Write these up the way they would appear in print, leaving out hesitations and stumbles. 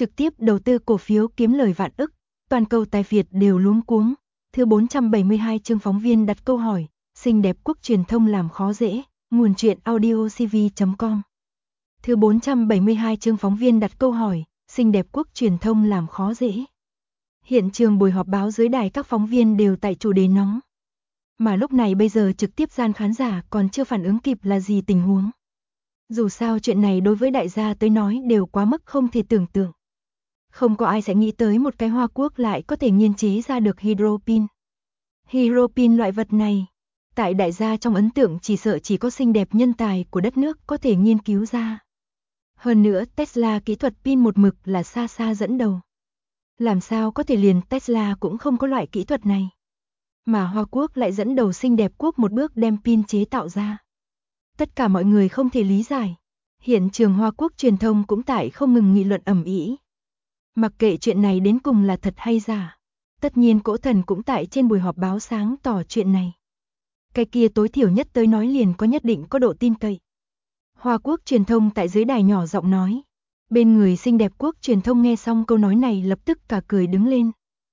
trực tiếp đầu tư cổ phiếu kiếm lời vạn ức, toàn cầu tài Việt đều luống cuống. Thứ 472 chương phóng viên đặt câu hỏi, xinh đẹp quốc truyền thông làm khó dễ, nguồn truyện audio cv.com. Thứ 472 chương phóng viên đặt câu hỏi, xinh đẹp quốc truyền thông làm khó dễ. Hiện trường buổi họp báo dưới đài các phóng viên đều tại chủ đề nóng. Mà lúc này bây giờ trực tiếp gian khán giả còn chưa phản ứng kịp là gì tình huống. Dù sao chuyện này đối với đại gia tới nói đều quá mức không thể tưởng tượng. Không có ai sẽ nghĩ tới một cái Hoa Quốc lại có thể nghiên chế ra được hydropin. Hydropin loại vật này, tại đại gia trong ấn tượng chỉ sợ chỉ có xinh đẹp nhân tài của đất nước có thể nghiên cứu ra. Hơn nữa Tesla kỹ thuật pin một mực là xa xa dẫn đầu. Làm sao có thể liền Tesla cũng không có loại kỹ thuật này. Mà Hoa Quốc lại dẫn đầu xinh đẹp quốc một bước đem pin chế tạo ra. Tất cả mọi người không thể lý giải. Hiện trường Hoa Quốc truyền thông cũng tại không ngừng nghị luận ầm ĩ. Mặc kệ chuyện này đến cùng là thật hay giả. Tất nhiên Cỗ Thần cũng tại trên buổi họp báo sáng tỏ chuyện này. Cái kia tối thiểu nhất tới nói liền có nhất định có độ tin cậy. Hoa Quốc truyền thông tại dưới đài nhỏ giọng nói. Bên người xinh đẹp quốc truyền thông nghe xong câu nói này lập tức cả cười đứng lên.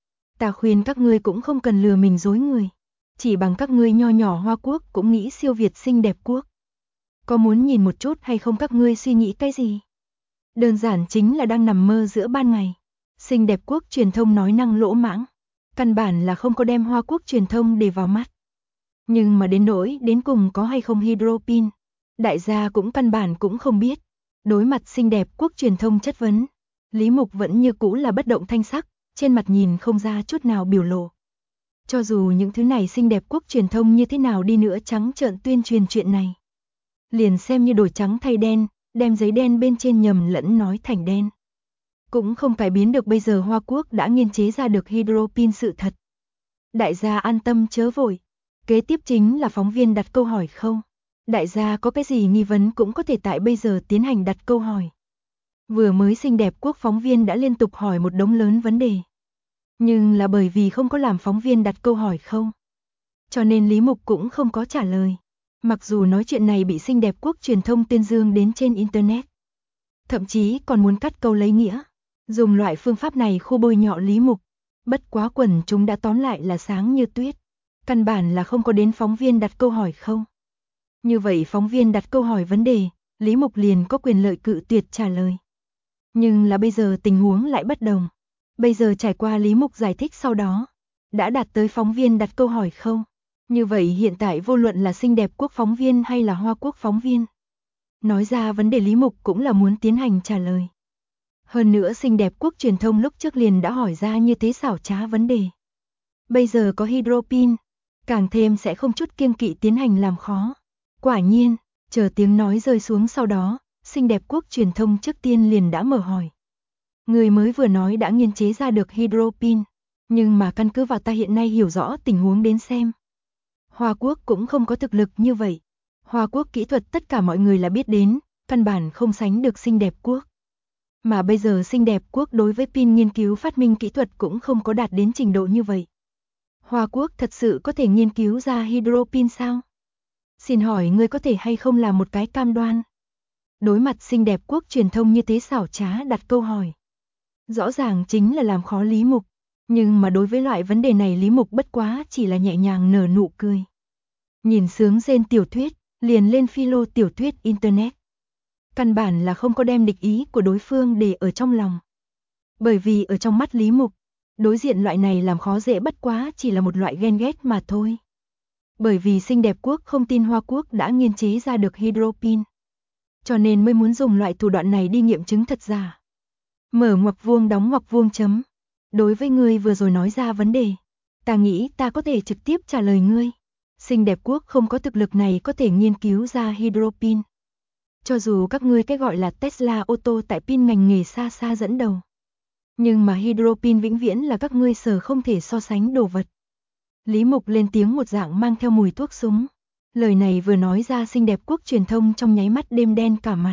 Ta khuyên các ngươi cũng không cần lừa mình dối người. Chỉ bằng các ngươi nho nhỏ Hoa Quốc cũng nghĩ siêu việt xinh đẹp quốc. Có muốn nhìn một chút hay không các ngươi suy nghĩ cái gì? Đơn giản chính là đang nằm mơ giữa ban ngày. Xinh đẹp quốc truyền thông nói năng lỗ mãng. Căn bản là không có đem Hoa Quốc truyền thông để vào mắt. Nhưng mà đến nỗi đến cùng có hay không hydropin. Đại gia cũng căn bản cũng không biết. Đối mặt xinh đẹp quốc truyền thông chất vấn. Lý Mục vẫn như cũ là bất động thanh sắc. Trên mặt nhìn không ra chút nào biểu lộ. Cho dù những thứ này xinh đẹp quốc truyền thông như thế nào đi nữa trắng trợn tuyên truyền chuyện này. Liền xem như đổi trắng thay đen, đem giấy đen bên trên nhầm lẫn nói thành đen. Cũng không cải biến được bây giờ Hoa Quốc đã nghiên chế ra được hydropin sự thật. Đại gia an tâm chớ vội. Kế tiếp chính là phóng viên đặt câu hỏi không. Đại gia có cái gì nghi vấn cũng có thể tại bây giờ tiến hành đặt câu hỏi. Vừa mới xinh đẹp quốc phóng viên đã liên tục hỏi một đống lớn vấn đề. Nhưng là bởi vì không có làm phóng viên đặt câu hỏi không. Cho nên Lý Mục cũng không có trả lời. Mặc dù nói chuyện này bị xinh đẹp quốc truyền thông tuyên dương đến trên Internet. Thậm chí còn muốn cắt câu lấy nghĩa. Dùng loại phương pháp này khu bôi nhọ Lý Mục. Bất quá quần chúng đã tóm lại là sáng như tuyết. Căn bản là không có đến phóng viên đặt câu hỏi không. Như vậy phóng viên đặt câu hỏi vấn đề, Lý Mục liền có quyền lợi cự tuyệt trả lời. Nhưng là bây giờ tình huống lại bất đồng. Bây giờ trải qua Lý Mục giải thích sau đó, đã đạt tới phóng viên đặt câu hỏi không. Như vậy hiện tại vô luận là xinh đẹp quốc phóng viên hay là Hoa Quốc phóng viên. Nói ra vấn đề Lý Mục cũng là muốn tiến hành trả lời. Hơn nữa xinh đẹp quốc truyền thông lúc trước liền đã hỏi ra như thế xảo trá vấn đề. Bây giờ có hydropin, càng thêm sẽ không chút kiêng kỵ tiến hành làm khó. Quả nhiên, chờ tiếng nói rơi xuống sau đó, xinh đẹp quốc truyền thông trước tiên liền đã mở hỏi. Người mới vừa nói đã nghiên chế ra được hydropin, nhưng mà căn cứ vào ta hiện nay hiểu rõ tình huống đến xem. Hoa Quốc cũng không có thực lực như vậy. Hoa Quốc kỹ thuật tất cả mọi người là biết đến, căn bản không sánh được xinh đẹp quốc. Mà bây giờ xinh đẹp quốc đối với pin nghiên cứu phát minh kỹ thuật cũng không có đạt đến trình độ như vậy. Hoa Quốc thật sự có thể nghiên cứu ra hydropin sao? Xin hỏi ngươi có thể hay không làm một cái cam đoan? Đối mặt xinh đẹp quốc truyền thông như thế xảo trá đặt câu hỏi. Rõ ràng chính là làm khó Lý Mục. Nhưng mà đối với loại vấn đề này Lý Mục bất quá chỉ là nhẹ nhàng nở nụ cười. Nhìn sướng rên tiểu thuyết, liền lên philo tiểu thuyết Internet. Căn bản là không có đem địch ý của đối phương để ở trong lòng. Bởi vì ở trong mắt Lý Mục, đối diện loại này làm khó dễ bất quá chỉ là một loại ghen ghét mà thôi. Bởi vì xinh đẹp quốc không tin Hoa Quốc đã nghiên chế ra được hydropin. Cho nên mới muốn dùng loại thủ đoạn này đi nghiệm chứng thật giả. Mở ngoặc vuông đóng ngoặc vuông chấm. Đối với ngươi vừa rồi nói ra vấn đề, ta nghĩ ta có thể trực tiếp trả lời ngươi. Xinh đẹp quốc không có thực lực này có thể nghiên cứu ra hydropin. Cho dù các ngươi cái gọi là Tesla ô tô tại pin ngành nghề xa xa dẫn đầu. Nhưng mà hydropin vĩnh viễn là các ngươi sở không thể so sánh đồ vật. Lý Mục lên tiếng một dạng mang theo mùi thuốc súng. Lời này vừa nói ra xinh đẹp quốc truyền thông trong nháy mắt đêm đen cả mặt.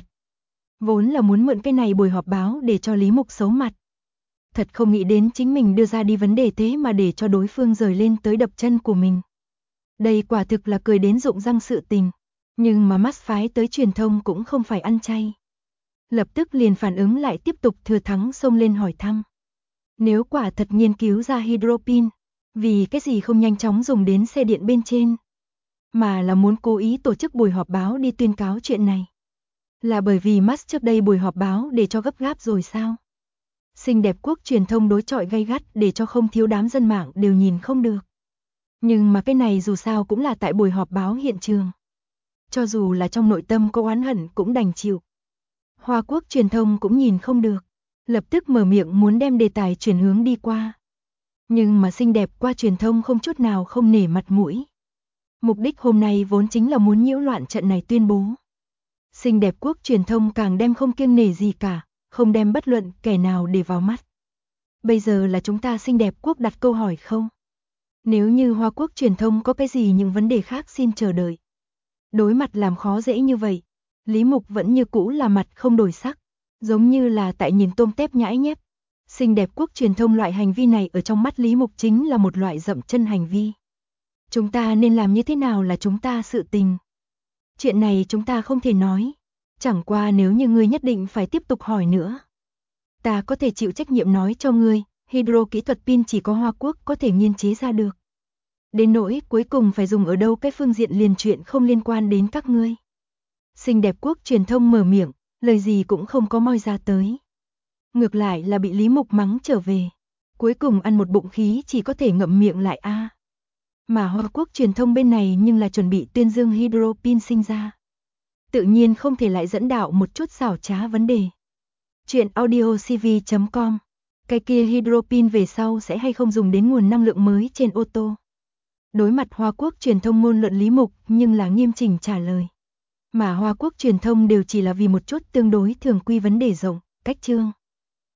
Vốn là muốn mượn cái này buổi họp báo để cho Lý Mục xấu mặt. Thật không nghĩ đến chính mình đưa ra đi vấn đề thế mà để cho đối phương rời lên tới đập chân của mình. Đây quả thực là cười đến rụng răng sự tình. Nhưng mà mắt phái tới truyền thông cũng không phải ăn chay. lập tức liền phản ứng lại tiếp tục thừa thắng xông lên hỏi thăm. Nếu quả thật nghiên cứu ra hydropin, vì cái gì không nhanh chóng dùng đến xe điện bên trên, mà là muốn cố ý tổ chức buổi họp báo đi tuyên cáo chuyện này. Là bởi vì Musk trước đây buổi họp báo để cho gấp gáp rồi sao? Xinh đẹp quốc truyền thông đối chọi gay gắt để cho không thiếu đám dân mạng đều nhìn không được. Nhưng mà cái này dù sao cũng là tại buổi họp báo hiện trường. Cho dù là trong nội tâm có oán hận cũng đành chịu. Hoa quốc truyền thông cũng nhìn không được, lập tức mở miệng muốn đem đề tài chuyển hướng đi qua. Nhưng mà xinh đẹp qua truyền thông không chút nào không nể mặt mũi. Mục đích hôm nay vốn chính là muốn nhiễu loạn trận này tuyên bố. Xinh đẹp quốc truyền thông càng đem không kiêng nể gì cả, không đem bất luận kẻ nào để vào mắt. Bây giờ là chúng ta xinh đẹp quốc đặt câu hỏi không? Nếu như Hoa quốc truyền thông có cái gì những vấn đề khác xin chờ đợi. Đối mặt làm khó dễ như vậy, Lý Mục vẫn như cũ là mặt không đổi sắc, giống như là tại nhìn tôm tép nhãi nhép. Xinh đẹp quốc truyền thông loại hành vi này ở trong mắt Lý Mục chính là một loại dậm chân hành vi. Chúng ta nên làm như thế nào là chúng ta sự tình. Chuyện này chúng ta không thể nói. Chẳng qua nếu như ngươi nhất định phải tiếp tục hỏi nữa, ta có thể chịu trách nhiệm nói cho ngươi, hydro kỹ thuật pin chỉ có Hoa quốc có thể nghiên chế ra được. Đến nỗi cuối cùng phải dùng ở đâu cái phương diện liền chuyện không liên quan đến các ngươi. Xinh đẹp quốc truyền thông mở miệng, lời gì cũng không có moi ra tới. Ngược lại là bị Lý Mục mắng trở về. Cuối cùng ăn một bụng khí chỉ có thể ngậm miệng lại a. Mà Hoa quốc truyền thông bên này nhưng là chuẩn bị tuyên dương hydropin sinh ra. Tự nhiên không thể lại dẫn đạo một chút xảo trá vấn đề. Chuyện audiocv.com. Cái kia hydropin về sau sẽ hay không dùng đến nguồn năng lượng mới trên ô tô. Đối mặt Hoa quốc truyền thông ngôn luận Lý Mục nhưng là nghiêm chỉnh trả lời. Mà Hoa quốc truyền thông đều chỉ là vì một chút tương đối thường quy vấn đề rộng, cách chương.